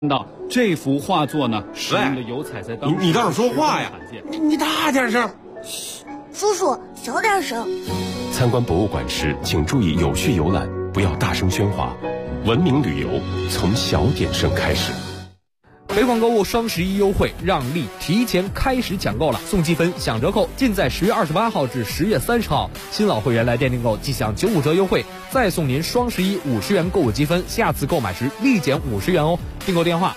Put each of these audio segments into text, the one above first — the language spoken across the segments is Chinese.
到这幅画作呢，使用的油彩在当时你倒是说话呀！你大点声。 叔叔，小点声。 参观博物馆时，请注意有序游览，不要大声喧哗。文明旅游从小点声开始。 北广购物双11优惠让利提前开始抢购了，送积分享折扣，尽在10月28号至10月30号。新老会员来店订购即享95折优惠，再送您双11 50元购物积分，下次购买时立减50元哦。订购电话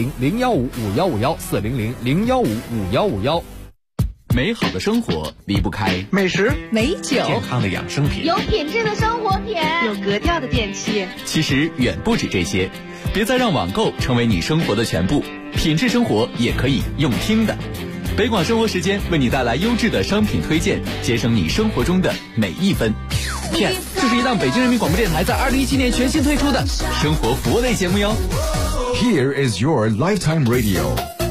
400-015-5151，400-015-5151。 美好的生活离不开美食、 美酒、 健康的养生品， 有品质的生活品， 有格调的电器。 其实远不止这些，别再让网购成为你生活的全部，品质生活也可以用听的。北广生活时间为你带来优质的商品推荐，节省你生活中的每一分。片，这是一档北京人民广播电台在2017年全新推出的生活服务类节目哟。 Here is your lifetime radio。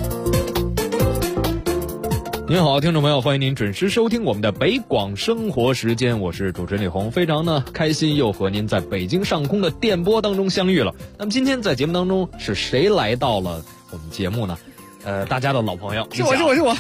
您好，听众朋友，欢迎您准时收听我们的北广生活时间，我是主持人李红，非常呢开心又和您在北京上空的电波当中相遇了。那么今天在节目当中是谁来到了我们节目呢？大家的老朋友， 是我，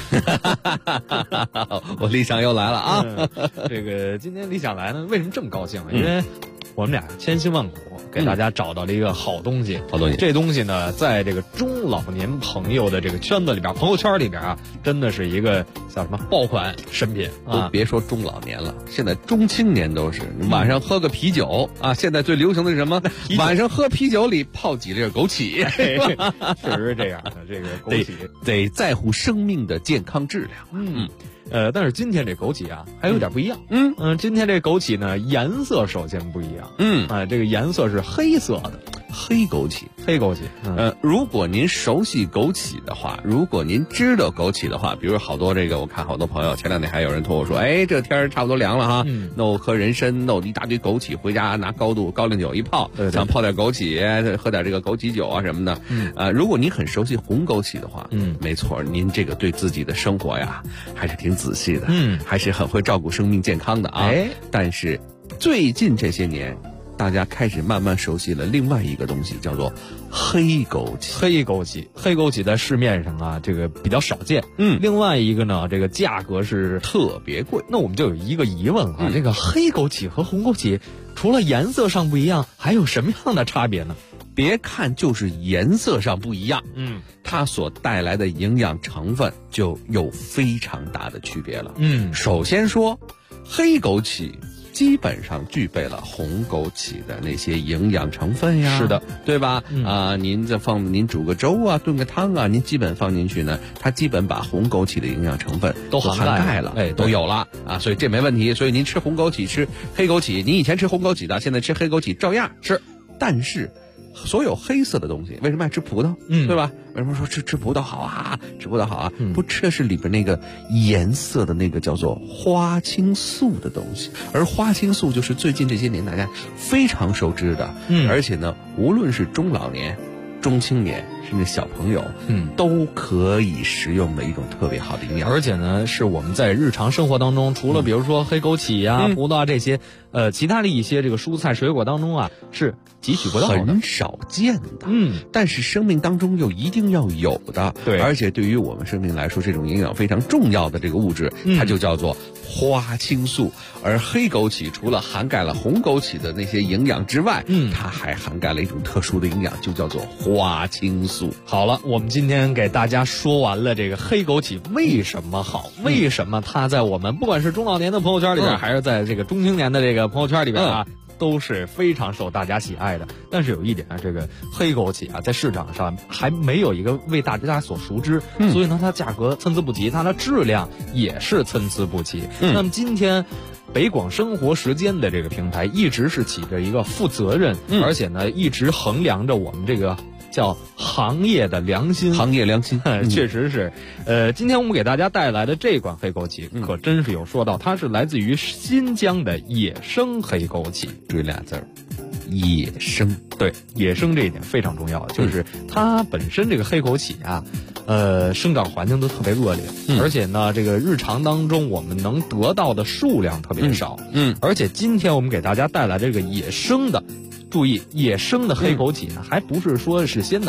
我李想又来了啊！ 这个今天李想来呢，为什么这么高兴？因为我们俩千辛万苦给大家找到了一个好东西，这东西呢，在这个中老年朋友的这个圈子里边，朋友圈里边啊，真的是一个叫什么爆款神品啊！ 别说中老年了，现在中青年都是。晚上喝个啤酒啊，现在最流行的是什么？晚上喝啤酒里泡几粒枸杞， 确实是这样的。这个枸杞得在乎生命的健康质量。 但是今天这枸杞啊，还有点不一样。今天这枸杞呢，颜色首先不一样。这个颜色是黑色的， 黑枸杞。如果您熟悉枸杞的话，如果您知道枸杞的话，比如好多我看好多朋友，前两天还有人托我说，这天差不多凉了哈，弄颗人参，弄一大堆枸杞回家，拿高粱酒一泡，想泡点枸杞，喝点这个枸杞酒啊什么的。如果您很熟悉红枸杞的话，没错，您这个对自己的生活呀，还是挺仔细的，还是很会照顾生命健康的啊。但是最近这些年，大家开始慢慢熟悉了另外一个东西，叫做黑枸杞。 黑枸杞在市面上啊，这个比较少见。另外一个呢，这个价格是特别贵。 那我们就有一个疑问啊，这个黑枸杞和红枸杞除了颜色上不一样，还有什么样的差别呢？ 别看就是颜色上不一样，它所带来的营养成分就有非常大的区别了。首先说黑枸杞基本上具备了红枸杞的那些营养成分呀， 是的， 对吧？您煮个粥啊，炖个汤啊，您基本放进去呢，它基本把红枸杞的营养成分都涵盖了，都有了啊，所以这没问题。所以您吃红枸杞，吃黑枸杞，您以前吃红枸杞的，现在吃黑枸杞照样吃，但是所有黑色的东西，为什么爱吃葡萄？对吧？为什么说吃葡萄好啊？吃葡萄好啊？不吃的是里边那个颜色的那个叫做花青素的东西，而花青素就是最近这些年大家非常熟知的，而且呢，无论是中老年、中青年，甚至小朋友，都可以食用的一种特别好的营养。 而且呢，是我们在日常生活当中，除了比如说黑枸杞啊、葡萄啊这些，其他的一些这个蔬菜水果当中啊，是汲取不到的， 很少见的。但是生命当中又一定要有的。 对， 而且对于我们生命来说，这种营养非常重要的这个物质，它就叫做花青素。而黑枸杞除了涵盖了红枸杞的那些营养之外，它还涵盖了一种特殊的营养，就叫做花青素。 好了，我们今天给大家说完了这个黑枸杞为什么好，为什么它在我们不管是中老年的朋友圈里边，还是在这个中青年的这个朋友圈里边啊，都是非常受大家喜爱的。但是有一点啊，这个黑枸杞啊，在市场上还没有一个为大家所熟知，所以呢，它价格参差不齐，它的质量也是参差不齐。那么今天北广生活时间的这个平台一直是起着一个负责任，而且呢，一直衡量着我们这个叫行业的良心，确实是。今天我们给大家带来的这款黑枸杞，可真是有说到，它是来自于新疆的野生黑枸杞， 注意俩字儿，野生。 对，野生这一点非常重要，就是它本身这个黑枸杞啊，生长环境都特别恶劣，而且呢，这个日常当中我们能得到的数量特别少，而且今天我们给大家带来这个野生的。注意，野生的黑枸杞呢，还不是说是鲜的，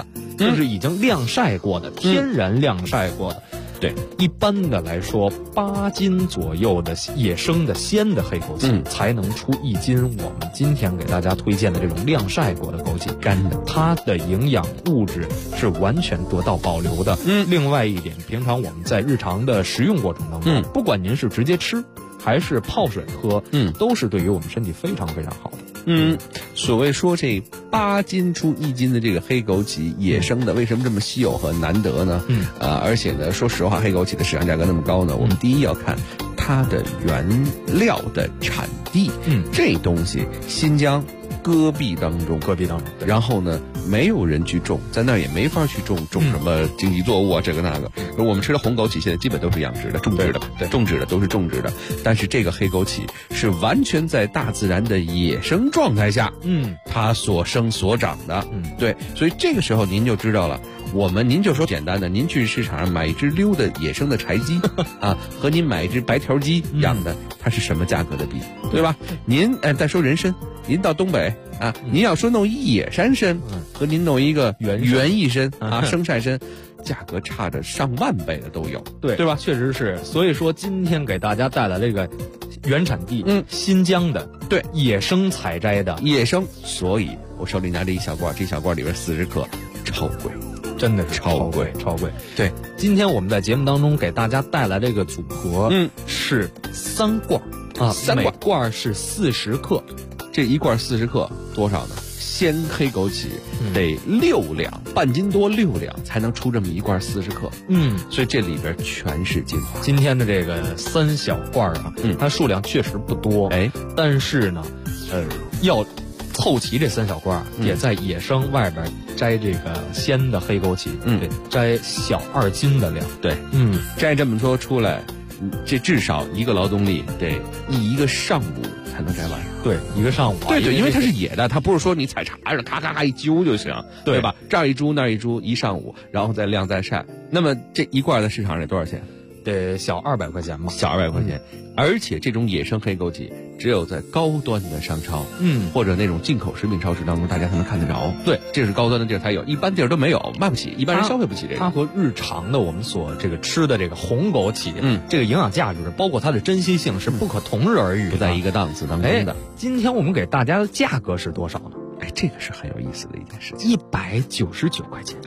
就是已经晾晒过的，天然晾晒过的。 对， 一般的来说，8斤左右的野生的鲜的黑枸杞才能出1斤。我们今天给大家推荐的这种晾晒过的枸杞， 干的， 它的营养物质是完全得到保留的。另外一点，平常我们在日常的食用过程当中，不管您是直接吃还是泡水喝，都是对于我们身体非常非常好的。 所谓说这8斤出1斤的这个黑枸杞野生的，为什么这么稀有和难得呢？而且呢，说实话，黑枸杞的市场价格那么高呢，我们第一要看它的原料的产地。这东西新疆戈壁当中，然后呢，没有人去种，在那儿也没法去种什么经济作物啊，这个那个。而我们吃的红枸杞现在基本都是养殖的、种植的，都是种植的。但是这个黑枸杞是完全在大自然的野生状态下，它所生所长的，对，所以这个时候您就知道了。您就说简单的，您去市场上买一只溜的野生的柴鸡啊，和您买一只白条鸡养的，它是什么价格的比，对吧？您再说人参，您到东北啊，您要说弄一野山参，和您弄一个园艺参啊，生晒参，价格差着上万倍的都有，对吧？ 确实是。所以说今天给大家带来这个原产地，新疆的，对，野生采摘的野生，所以我手里拿着一小罐，这小罐里边40克，超贵。 真的是超贵。对，今天我们在节目当中给大家带来这个组合，是3罐啊，每罐是40克， 这一罐40克多少呢？鲜黑枸杞得6两，半斤多6两才能出这么一罐40克。所以这里边全是精华。 今天的这个3小罐啊，它数量确实不多，但是呢，要凑齐这3小罐，也在野生外边摘这个鲜的黑枸杞，对，摘小2斤的量， 对，摘这么多出来，这至少一个劳动力得一个上午才能摘完。 对，一个上午。 对，因为它是野的，它不是说你采茶上咔咔咔一揪就行，对吧？这儿一株那儿一株，一上午，然后再晾再晒。那么这一罐在市场上得多少钱？ 得小200块钱吧， 小200块钱。而且这种野生黑枸杞只有在高端的商超，或者那种进口食品超市当中，大家才能看得着。 对， 这是高端的地儿才有，一般地儿都没有，卖不起，一般人消费不起这个。 它和日常的我们所这个吃的这个红枸杞，这个营养价值，包括它的珍惜性是不可同日而语的， 不在一个档次当中的。 今天我们给大家的价格是多少呢？ 这个是很有意思的一件事情 ，199块钱。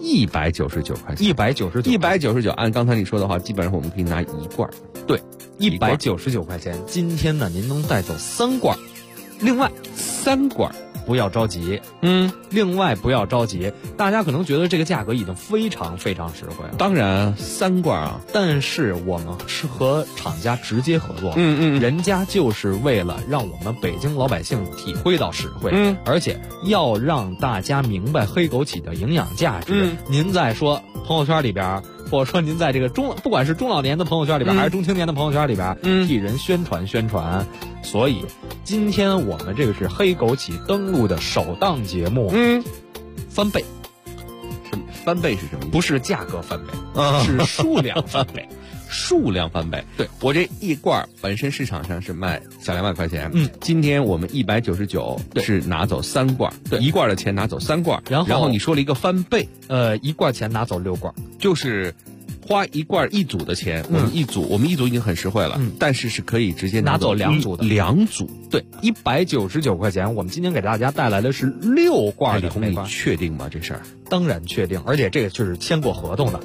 199块钱，199。按刚才你说的话，基本上我们可以拿一罐。 对，199块钱。今天呢，您能带走3罐。另外3罐不要着急，另外不要着急。大家可能觉得这个价格已经非常非常实惠了。 当然3罐啊， 但是我们是和厂家直接合作，人家就是为了让我们北京老百姓体会到实惠，而且要让大家明白黑枸杞的营养价值。您在说朋友圈里边，或者说您在这个不管是中老年的朋友圈里边，还是中青年的朋友圈里边，替人宣传。所以今天我们这个是黑枸杞登陆的首档节目，翻倍。 翻倍是什么意思？ 不是价格翻倍，是数量翻倍。 数量翻倍。对，我这一罐本身市场上是卖小2万块钱，今天我们199是拿走3罐，对，一罐的钱拿走3罐，然后你说了一个翻倍， 一罐钱拿走6罐， 就是花一罐一组的钱，我们一组已经很实惠了，但是可以直接拿走2组的 ，2组。 对，199块钱。我们今天给大家带来的是6罐的。 你确定吗？这事儿？ 当然确定，而且这个就是签过合同的。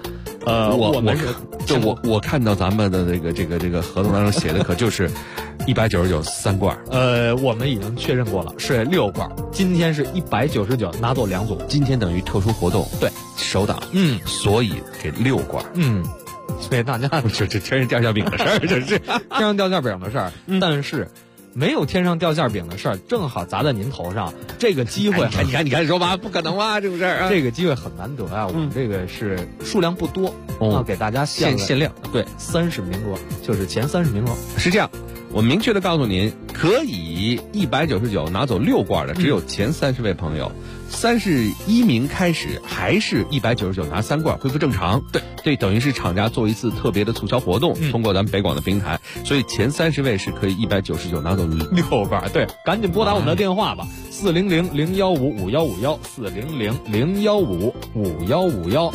我看到咱们的这个合同当中写的可就是199 3罐。 我们已经确认过了，是6罐。今天是199拿走2组， 今天等于特殊活动， 对， 首档，所以给6罐， 所以大家这全是掉馅饼的事儿，这是天上掉馅饼的事儿，但是没有天上掉馅饼的事儿，正好砸在您头上。这个机会， 你赶紧说吧，不可能吧，这种事儿啊， 这个机会很难得啊。我们这个是数量不多，给大家限量，对，30名额，就是前30名额。 是这样，我明确的告诉您， 可以199拿走6罐的只有前30位朋友，31名开始还是199拿3罐，恢复正常。对，这等于是厂家做一次特别的促销活动，通过咱们北广的平台，所以前30位是可以199拿走 6罐。对，赶紧拨打我们的电话吧，400-015-5151，400-015-5151。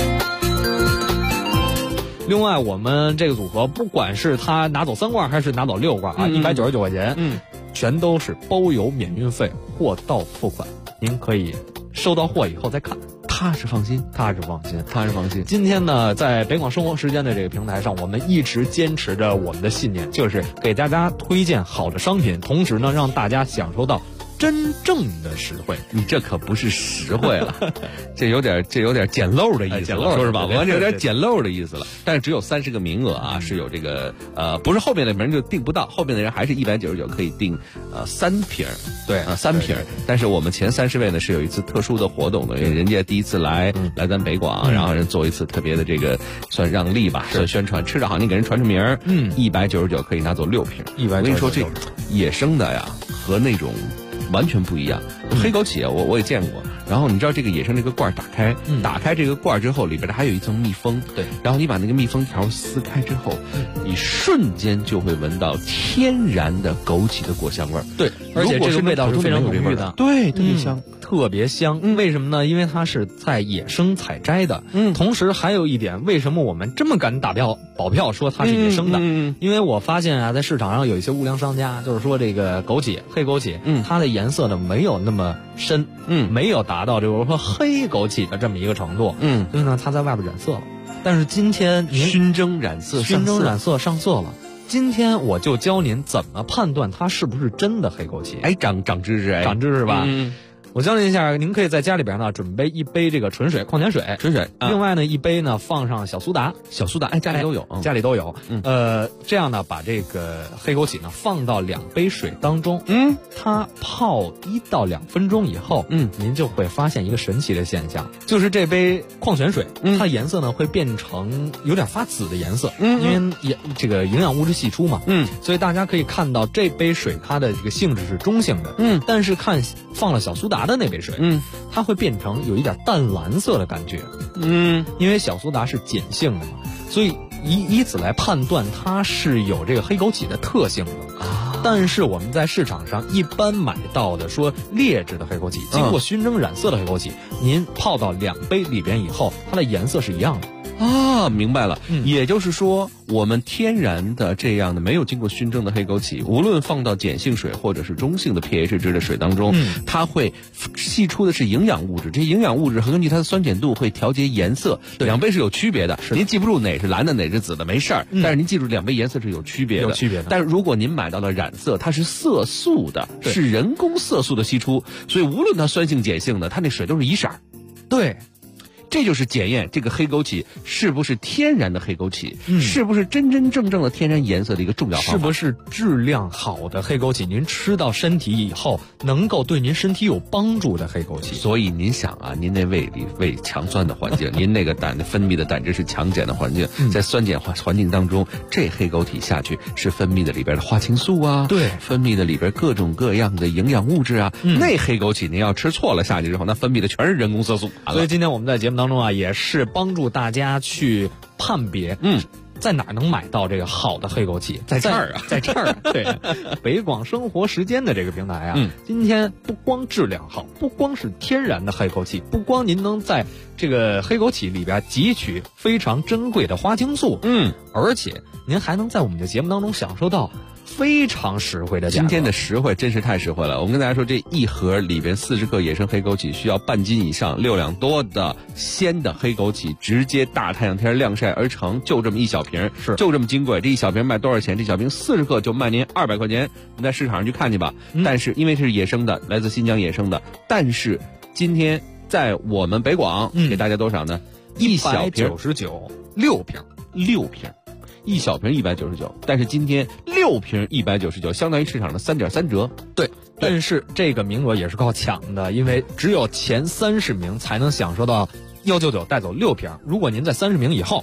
另外，我们这个组合不管是他拿走3罐还是拿走6罐啊，199块钱，全都是包邮免运费，货到付款。您可以收到货以后再看， 踏实放心， 踏实放心， 踏实放心。 今天呢，在北广生活时间的这个平台上，我们一直坚持着我们的信念，就是给大家推荐好的商品，同时呢，让大家享受到真正的实惠。 你这可不是实惠了，这有点捡漏的意思了，说是吧？完全有点捡漏的意思了。但是只有30个名额啊，是有这个不是后面的人就订不到，后面的人还是199可以订3瓶，对啊3瓶。但是我们前30位呢是有一次特殊的活动的，因为人家第一次来咱北广，然后人做一次特别的这个算让利吧，算宣传，吃的好你给人传出名，199可以拿走6瓶。我跟你说这野生的呀和那种完全不一样。黑枸杞啊，我也见过。然后你知道这个野生这个罐打开这个罐之后，里边还有一层密封。对。然后你把那个密封条撕开之后，你瞬间就会闻到天然的枸杞的果香味儿。对， 而且这个味道是非常浓郁的。 对，特别香。 特别香，为什么呢？因为它是在野生采摘的，同时还有一点，为什么我们这么敢保票说它是野生的？因为我发现啊，在市场上有一些无良商家，就是说这个枸杞、黑枸杞，它的颜色呢没有那么深，没有达到就是说黑枸杞的这么一个程度，所以呢，它在外边染色了。但是今天熏蒸染色上色了。今天我就教您怎么判断它是不是真的黑枸杞。 哎，长知识， 长知识吧？我教您一下，您可以在家里边呢准备1杯这个纯水矿泉水，另外呢1杯呢放上小苏打，哎，家里都有，这样呢把这个黑枸杞呢放到2杯水当中，它泡1到2分钟以后，您就会发现一个神奇的现象，就是这杯矿泉水，它的颜色呢会变成有点发紫的颜色，因为这个营养物质析出嘛，所以大家可以看到这杯水它的这个性质是中性的，但是看放了小苏打的那杯水，它会变成有一点淡蓝色的感觉，因为小苏打是碱性的嘛，所以以此来判断它是有这个黑枸杞的特性的。但是我们在市场上一般买到的说劣质的黑枸杞，经过熏蒸染色的黑枸杞，您泡到2杯里边以后，它的颜色是一样的。 明白了，也就是说我们天然的这样的没有经过熏蒸的黑枸杞，无论放到碱性水或者是中性的 pH 值的水当中，它会析出的是营养物质，这些营养物质和根据它的酸碱度会调节颜色，2杯是有区别的，您记不住哪是蓝的哪是紫的没事儿，但是您记住2杯颜色是有区别的，但是如果您买到了染色，它是色素的，是人工色素的析出，所以无论它酸性碱性的，它那水都是一色儿。对，这就是检验这个黑枸杞是不是天然的黑枸杞，是不是真真正正的天然颜色的一个重要方法。 是不是质量好的黑枸杞，您吃到身体以后能够对您身体有帮助的黑枸杞。 所以您想啊，您那胃里胃强酸的环境，您那个分泌的胆汁是强碱的环境，在酸碱环境当中，这黑枸杞下去是分泌的里边的花青素啊，对，分泌的里边各种各样的营养物质啊，那黑枸杞您要吃错了下去之后，那分泌的全是人工色素。 所以今天我们在节目当中啊，也是帮助大家去判别，在哪儿能买到这个好的黑枸杞？在这儿啊，对，北广生活时间的这个平台啊，今天不光质量好，不光是天然的黑枸杞，不光您能在这个黑枸杞里边汲取非常珍贵的花青素，而且您还能在我们的节目当中享受到非常实惠的价格。 今天的实惠真是太实惠了。我们跟大家说，这一盒里边40克野生黑枸杞需要半斤以上，6两多的鲜的黑枸杞，直接大太阳天晾晒而成，就这么一小瓶，就这么金贵。这一小瓶卖多少钱？这小瓶40克就卖您200块钱，您在市场上去看去吧。但是因为是野生的，来自新疆野生的，但是今天在我们北广给大家多少呢？一小瓶 199，6瓶 ，6瓶。一小瓶199，但是今天6瓶199，相当于市场的3.3折。 对，但是这个名额也是靠抢的，因为只有前30名才能享受到199带走6瓶。如果您在30名以后，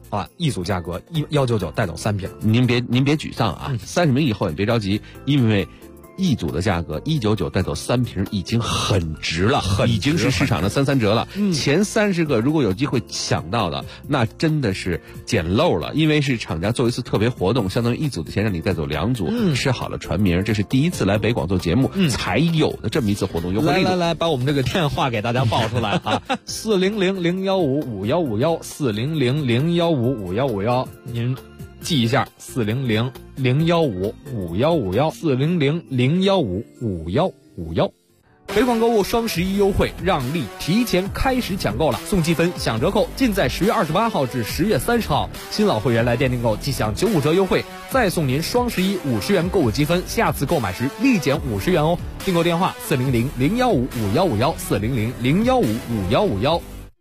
啊，一组价格199带走3瓶。 您别沮丧啊，30名以后也别着急，因为一组的价格199带走3瓶已经很值了，已经是市场的33折了。前30个如果有机会抢到的，那真的是捡漏了，因为是厂家做一次特别活动，相当于一组的钱让你带走2组，吃好了传名。这是第一次来北广做节目才有的这么一次活动优惠力度。 来，把我们这个电话给大家报出来啊，400-015-5151，400-015-5151，您记一下，400-015-5151，400-015-5151。北广购物双11优惠让利提前开始抢购了，送积分享折扣尽在10月28号至10月30号。新老会员来店订购即享95折优惠，再送您双11 50元购物积分，下次购买时立减50元哦。订购电话400-015-5151，400-015-5151。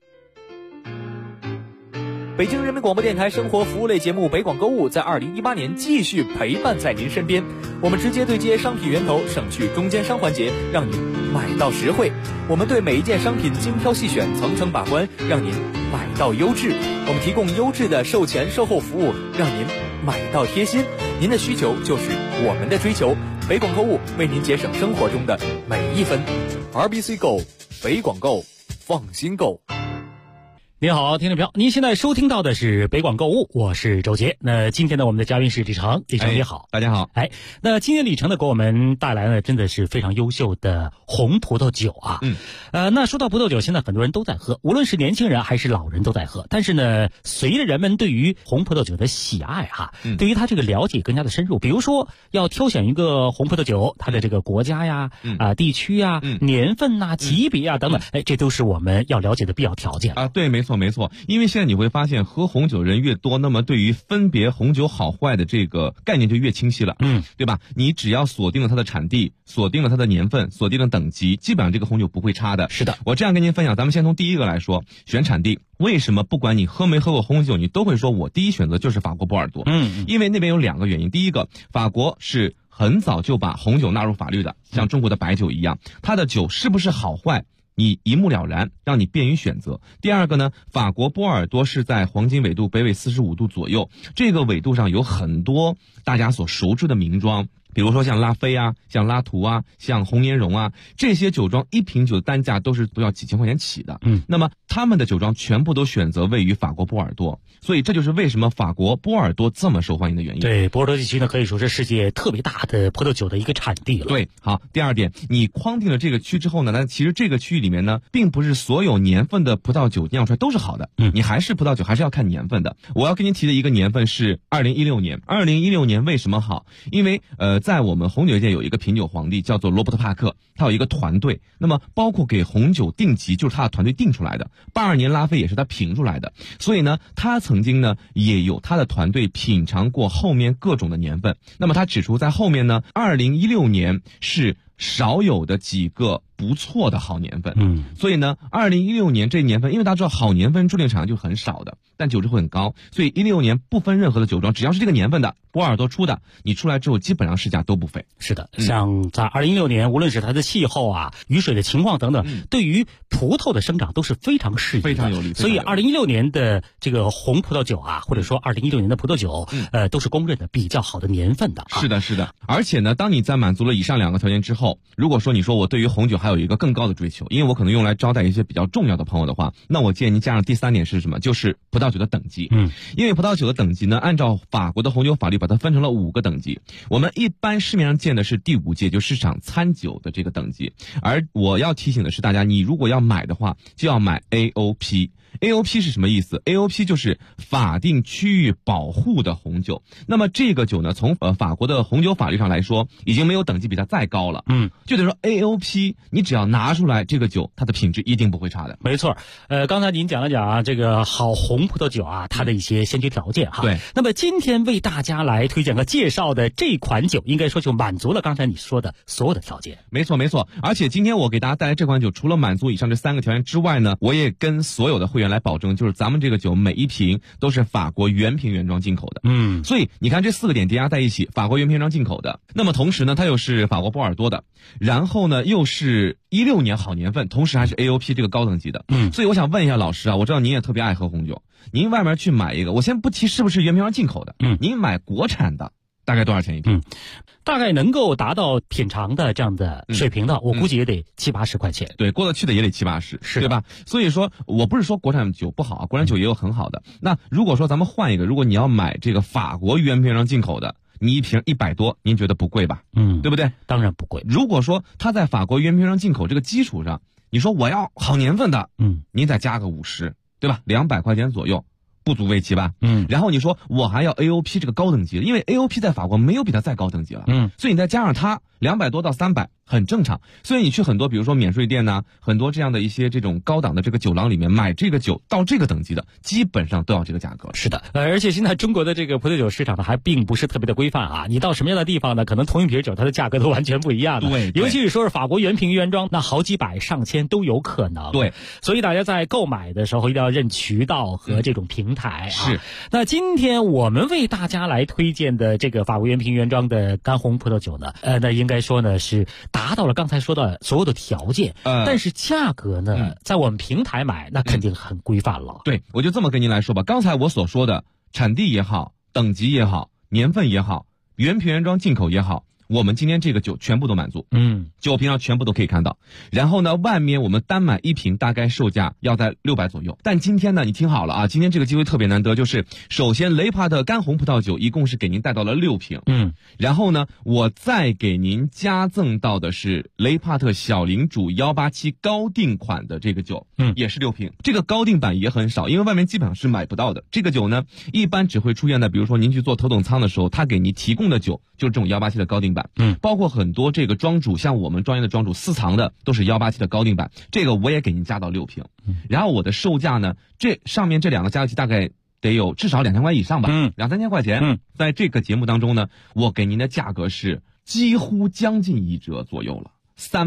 北京人民广播电台生活服务类节目《北广购物》在2018年继续陪伴在您身边。我们直接对接商品源头，省去中间商环节，让您买到实惠。我们对每一件商品精挑细选，层层把关，让您买到优质。我们提供优质的售前售后服务，让您买到贴心。您的需求就是我们的追求。北广购物为您节省生活中的每一分。RBC Go， 北广购，放心购。 您好，听众朋友，您现在收听到的是北广购物，我是周杰。那今天呢，我们的嘉宾是李成，李成你好， 大家好。 那今天李成呢给我们带来了真的是非常优秀的红葡萄酒啊。那说到葡萄酒，现在很多人都在喝，无论是年轻人还是老人都在喝。但是呢，随着人们对于红葡萄酒的喜爱对于它这个了解更加的深入，比如说要挑选一个红葡萄酒，它的这个国家呀、地区呀、年份呐、级别啊等等，这都是我们要了解的必要条件啊。对，没错，因为现在你会发现喝红酒人越多，那么对于分别红酒好坏的这个概念就越清晰了，对吧？你只要锁定了它的产地，锁定了它的年份，锁定了等级，基本上这个红酒不会差的。 是的， 我这样跟您分享，咱们先从第一个来说，选产地。为什么不管你喝没喝过红酒，你都会说我第一选择就是法国波尔多？因为那边有2个原因。第一个，法国是很早就把红酒纳入法律的，像中国的白酒一样，它的酒是不是好坏你一目了然，让你便于选择。第二个呢，法国波尔多是在黄金纬度北纬45度左右，这个纬度上有很多大家所熟知的名庄，比如说像拉菲啊，像拉图啊，像红颜绒啊，这些酒庄一瓶酒的单价都要几千块钱起的。那么他们的酒庄全部都选择位于法国波尔多，所以这就是为什么法国波尔多这么受欢迎的原因。 对，波尔多地区呢可以说是世界特别大的葡萄酒的一个产地了。 对，好，第二点，你框定了这个区之后呢，那其实这个区域里面呢，并不是所有年份的葡萄酒酿出来都是好的。你还是葡萄酒还是要看年份的。我要跟您提的一个年份是2016年。2016年为什么好？因为在我们红酒界有一个品酒皇帝叫做罗伯特帕克，他有一个团队，那么包括给红酒定级就是他的团队定出来的。82年拉菲也是他评出来的，所以呢，他曾经呢也有他的团队品尝过后面各种的年份。那么他指出，在后面呢，2016年是少有的几个不错的好年份。所以呢，2016年这年份，因为大家知道好年份注定产量就很少的，但酒质会很高，所以16年不分任何的酒庄，只要是这个年份的波尔多出的，你出来之后基本上市价都不菲。 是的，像在2016年，无论是它的气候啊、雨水的情况等等，对于葡萄的生长都是非常适宜的， 非常有利。 所以2016年的这个红葡萄酒啊，或者说2016年的葡萄酒，都是公认的比较好的年份的。 是的，而且呢，当你在满足了以上2个条件之后，如果说你说我对于红酒还有一个更高的追求，因为我可能用来招待一些比较重要的朋友的话，那我建议您加上第3点是什么？就是葡萄酒的等级。因为葡萄酒的等级呢，按照法国的红酒法律把它分成了5个等级。我们一般市面上见的是第5届，就市场餐酒的这个等级。而我要提醒的是大家，你如果要买的话，就要买 AOP。AOP 是什么意思？ AOP 就是法定区域保护的红酒。那么这个酒呢，从法国的红酒法律上来说，已经没有等级比它再高了。就得说 AOP 你只要拿出来，这个酒它的品质一定不会差的。 没错。刚才您讲了讲这个好红葡萄酒啊，它的一些先决条件哈。 对。 那么今天为大家来推荐和介绍的这款酒，应该说就满足了刚才你说的所有的条件。 没错。而且今天我给大家带来这款酒，除了满足以上这3个条件之外呢，我也跟所有的会员源来保证，就是咱们这个酒每一瓶都是法国原瓶原装进口的。所以你看这4个点叠加在一起，法国原瓶原装进口的，那么同时呢，它又是法国波尔多的，然后呢又是16年好年份，同时还是 AOP 这个高等级的。所以我想问一下老师啊，我知道您也特别爱喝红酒，您外面去买一个，我先不提是不是原瓶原装进口的，您买国产的大概多少钱一瓶？ 大概能够达到品尝的这样的水平的，我估计也得70-80块钱。 对，过得去的也得70-80，是对吧？所以说我不是说国产酒不好啊，国产酒也有很好的。那如果说咱们换一个，如果你要买这个法国原瓶原装进口的，你一瓶100多，您觉得不贵吧？对不对？ 当然不贵。 如果说它在法国原瓶原装进口这个基础上，你说我要好年份的，您再加个50，对吧？200块钱左右。不足为奇吧？然后你说我还要 AOP 这个高等级的，因为 AOP 在法国没有比它再高等级了，所以你再加上它200多到300很正常。所以你去很多比如说免税店呐，很多这样的一些这种高档的这个酒廊里面买这个酒到这个等级的，基本上都要这个价格。 是的，而且现在中国的这个葡萄酒市场呢还并不是特别的规范啊，你到什么样的地方呢，可能同一瓶酒它的价格都完全不一样的。 对， 尤其是说是法国原瓶原装，那好几百上千都有可能。 对， 所以大家在购买的时候一定要认渠道和这种平台啊。 是。 那今天我们为大家来推荐的这个法国原瓶原装的干红葡萄酒呢，那应该说呢是达到了刚才说的所有的条件，但是价格呢，在我们平台买那肯定很规范了。 对，我就这么跟您来说吧，刚才我所说的产地也好，等级也好，年份也好，原瓶原装进口也好，我们今天这个酒全部都满足，酒瓶上全部都可以看到。然后呢，外面我们单买一瓶大概售价要在600左右。但今天呢，你听好了啊，今天这个机会特别难得，就是首先雷帕特干红葡萄酒一共是给您带到了6瓶，然后呢，我再给您加赠到的是雷帕特小领主187高定款的这个酒，也是6瓶。这个高定版也很少，因为外面基本上是买不到的。这个酒呢，一般只会出现在比如说您去做头等舱的时候，他给您提供的酒就是这种187的高定版。包括很多这个庄主，像我们专业的庄主私藏的都是187的高定版，这个我也给您加到6瓶。然后我的售价呢，这上面这2个加一起大概得有至少2000块以上吧，2-3千块钱。在这个节目当中呢，我给您的价格是几乎将近1折左右了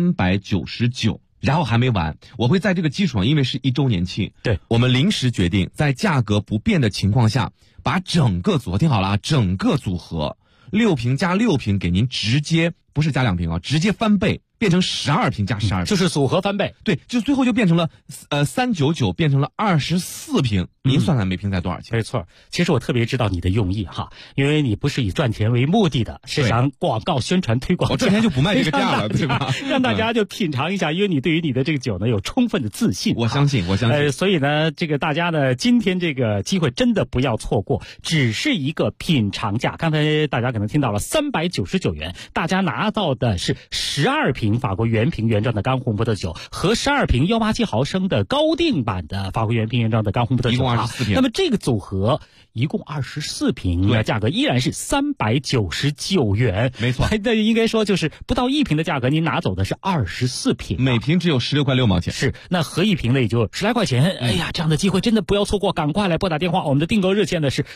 ，399。然后还没完，我会在这个基础上，因为是1周年庆，对，我们临时决定在价格不变的情况下，把整个组合，听好了啊，整个组合6瓶加6瓶给您直接不是加2瓶啊，直接翻倍变成12瓶加12瓶， 就是组合翻倍。 对，就最后就变成了399变成了24瓶。您算算每瓶才多少钱？ 没错，其实我特别知道你的用意哈，因为你不是以赚钱为目的的，是想广告宣传推广。 我赚钱就不卖这个价了，对吧？ 让大家就品尝一下，因为你对于你的这个酒呢有充分的自信。 我相信。 所以呢，这个大家呢，今天这个机会真的不要错过，只是一个品尝价。刚才大家可能听到了399元，大家拿到的是12瓶法国原瓶原装的干红葡萄酒和12瓶187毫升的高定版的法国原瓶原装的干红葡萄酒， 一共24瓶。 那么这个组合一共24瓶，的价格依然是399元， 没错。 那应该说就是不到1瓶的价格，您拿走的是24瓶， 每瓶只有16块6毛钱。 是，那合一瓶呢也就10来块钱。哎呀，这样的机会真的不要错过，赶快来拨打电话，我们的订购热线呢是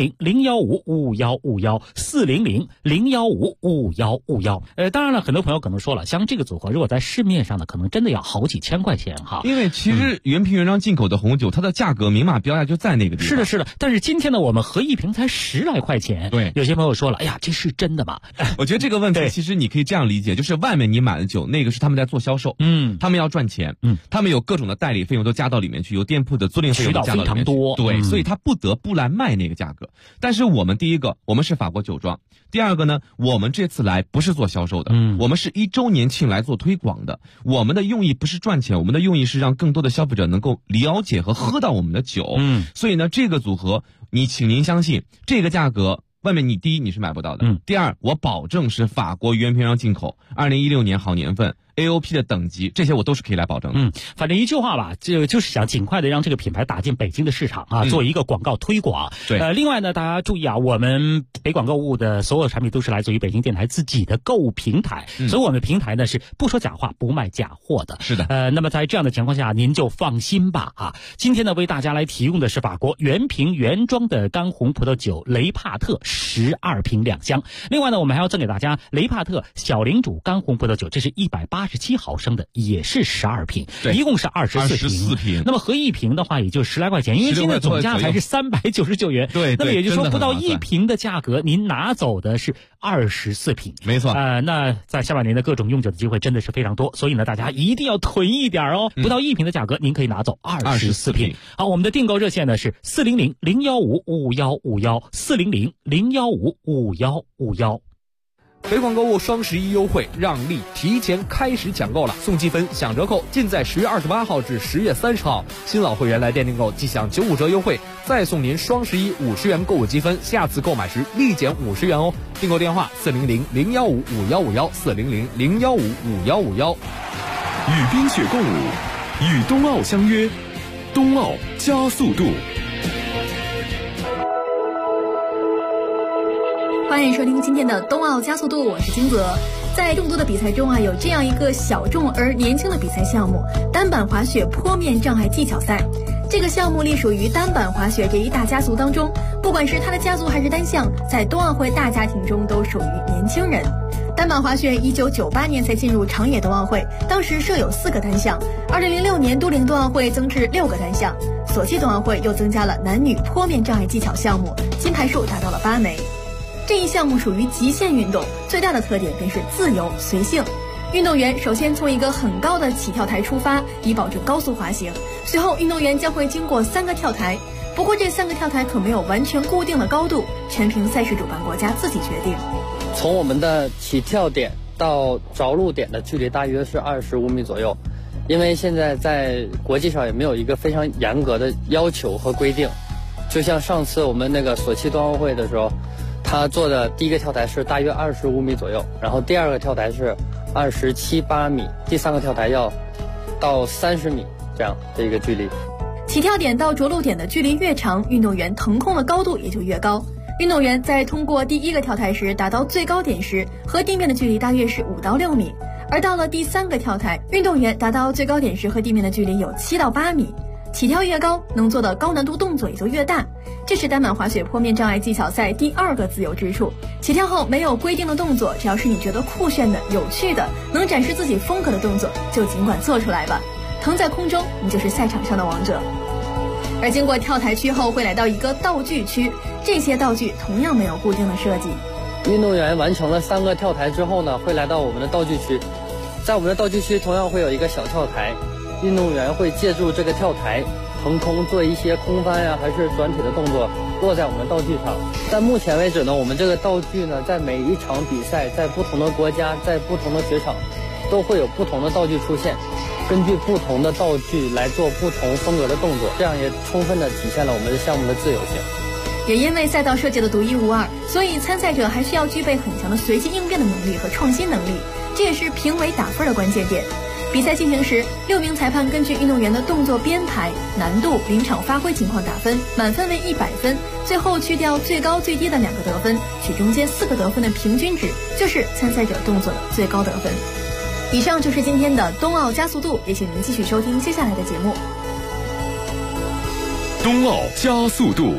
400-015-5151，400-015-5151。当然了，很多朋友可能说了，像这个组合如果在市面上呢，可能真的要好几千块钱哈。 因为其实原瓶原装进口的红酒，它的价格明码标价就在那个地方。 是的。但是今天呢，我们合一瓶才10来块钱。 对， 有些朋友说了，哎呀，这是真的吗？ 我觉得这个问题其实你可以这样理解，就是外面你买的酒，那个是他们在做销售，他们要赚钱，他们有各种的代理费用都加到里面去，有店铺的租赁费用加到里面去， 非常多。 对，所以他不得不来卖那个价格。但是我们第一个，我们是法国酒庄；第二个呢，我们这次来不是做销售的，我们是1周年庆来做推广的。我们的用意不是赚钱，我们的用意是让更多的消费者能够了解和喝到我们的酒。所以呢，这个组合，请您相信，这个价格外面第一你是买不到的，第二我保证是法国原瓶原装进口，2016年好年份。AOP 的等级，这些我都是可以来保证的。 反正一句话吧，就是想尽快的让这个品牌打进北京的市场啊，做一个广告推广。 对， 另外呢，大家注意啊，我们北广购物的所有产品都是来自于北京电台自己的购物平台，所以我们的平台呢是不说假话，不卖假货的。 是的。 那么在这样的情况下，您就放心吧啊。今天呢，为大家来提供的是法国原瓶原装的干红葡萄酒雷帕特12瓶2箱。另外呢，我们还要赠给大家雷帕特小领主干红葡萄酒，这是180 87毫升的也是12瓶， 对， 一共是24瓶。那么合一瓶的话也就10来块钱，因为今天的总价才是399元。 对， 那么也就是说不到1瓶的价格，您拿走的是24瓶。 没错。 那在下半年的各种用酒的机会真的是非常多，所以呢大家一定要囤一点哦。不到1瓶的价格，您可以拿走24瓶。好，我们的订购热线呢是400-015-5151，400-015-5151。 北广购物双11优惠，让利提前开始抢购了，送积分享折扣，尽在10月28号至10月30号。新老会员来店订购即享95折优惠，再送您双11 50元购物积分，下次购买时立减50元哦。订购电话400-015-5151，400-015-5151。 与冰雪共舞，与冬奥相约，冬奥加速度。 欢迎收听今天的冬奥加速度，我是金泽。在众多的比赛中有这样一个小众而年轻的比赛项目——单板滑雪坡面障碍技巧赛。这个项目隶属于单板滑雪这一大家族当中，不管是它的家族还是单项，在冬奥会大家庭中都属于年轻人。单板滑雪1998年才进入长野冬奥会，当时设有4个单项。2006年都灵冬奥会增至6个单项，索契冬奥会又增加了男女坡面障碍技巧项目，金牌数达到了8枚。这一项目属于极限运动，最大的特点便是自由随性。运动员首先从一个很高的起跳台出发，以保证高速滑行。随后运动员将会经过3个跳台，不过这3个跳台可没有完全固定的高度，全凭赛事主办国家自己决定。 从我们的起跳点到着陆点的距离大约是25米左右，因为现在在国际上也没有一个非常严格的要求和规定。就像上次我们那个索契冬奥会的时候，他做的第一个跳台是大约25米左右，然后第二个跳台是27、8米，第3个跳台要到30米这样的一个距离。 起跳点到着陆点的距离越长，运动员腾空的高度也就越高。运动员在通过第1个跳台时达到最高点时，和地面的距离大约是5到6米，而到了第3个跳台，运动员达到最高点时和地面的距离有7到8米。起跳越高，能做的高难度动作也就越大，这是单板滑雪坡面障碍技巧赛第2个自由之处。起跳后没有规定的动作，只要是你觉得酷炫的、有趣的、能展示自己风格的动作，就尽管做出来吧。腾在空中，你就是赛场上的王者。而经过跳台区后，会来到一个道具区，这些道具同样没有固定的设计。 运动员完成了3个跳台之后呢，会来到我们的道具区，在我们的道具区同样会有一个小跳台。运动员会借助这个跳台腾空做一些空翻呀，还是转体的动作，落在我们的道具上。在目前为止呢，我们这个道具呢，在每一场比赛，在不同的国家，在不同的雪场，都会有不同的道具出现，根据不同的道具来做不同风格的动作，这样也充分的体现了我们的项目的自由性。 也因为赛道设计的独一无二，所以参赛者还需要具备很强的随机应变的能力和创新能力，这也是评委打分的关键点。比赛进行时，6名裁判根据运动员的动作编排、难度、临场发挥情况打分，满分为100分，最后去掉最高最低的2个得分，取中间4个得分的平均值，就是参赛者动作的最高得分。以上就是今天的冬奥加速度，也请您继续收听接下来的节目。 冬奥加速度，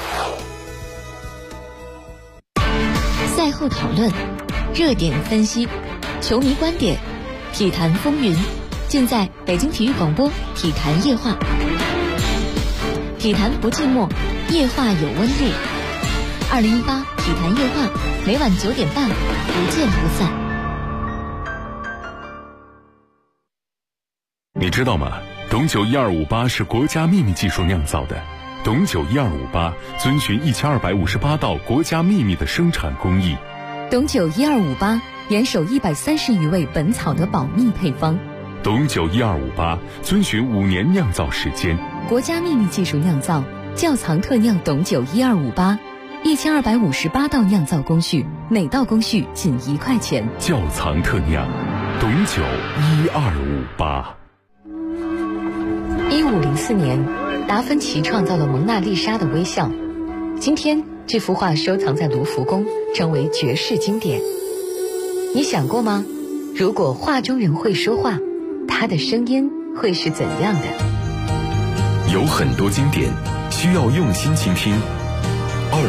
赛后讨论，热点分析，球迷观点，体坛风云，尽在北京体育广播体坛夜话。体坛不寂寞，夜话有温度。2018体坛夜话，每晚9点半，不见不散。 你知道吗？董酒1258是国家秘密技术酿造的。董酒1258遵循1258道国家秘密的生产工艺。 董酒1258严守130余味本草的保密配方。 董酒1258遵循5年酿造时间。 国家秘密技术酿造，窖藏特酿董酒1258，1258道酿造工序，每道工序仅1块钱。 窖藏特酿，董酒1258。 1504年，达芬奇创造了蒙娜丽莎的微笑。今天，这幅画收藏在卢浮宫，成为绝世经典。你想过吗？如果画中人会说话，他的声音会是怎样的？ 有很多经典需要用心倾听，